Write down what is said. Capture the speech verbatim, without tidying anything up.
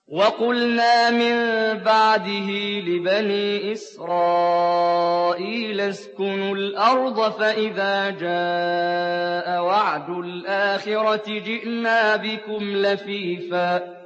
وَقُلْنَا مِن بَعْدِهِ لِبَنِي إِسْرَائِيلَ اسْكُنُوا الْأَرْضَ فَإِذَا جَاءَ وَعْدُ الْآخِرَةِ جِئْنَا بِكُمْ لَفِيفًا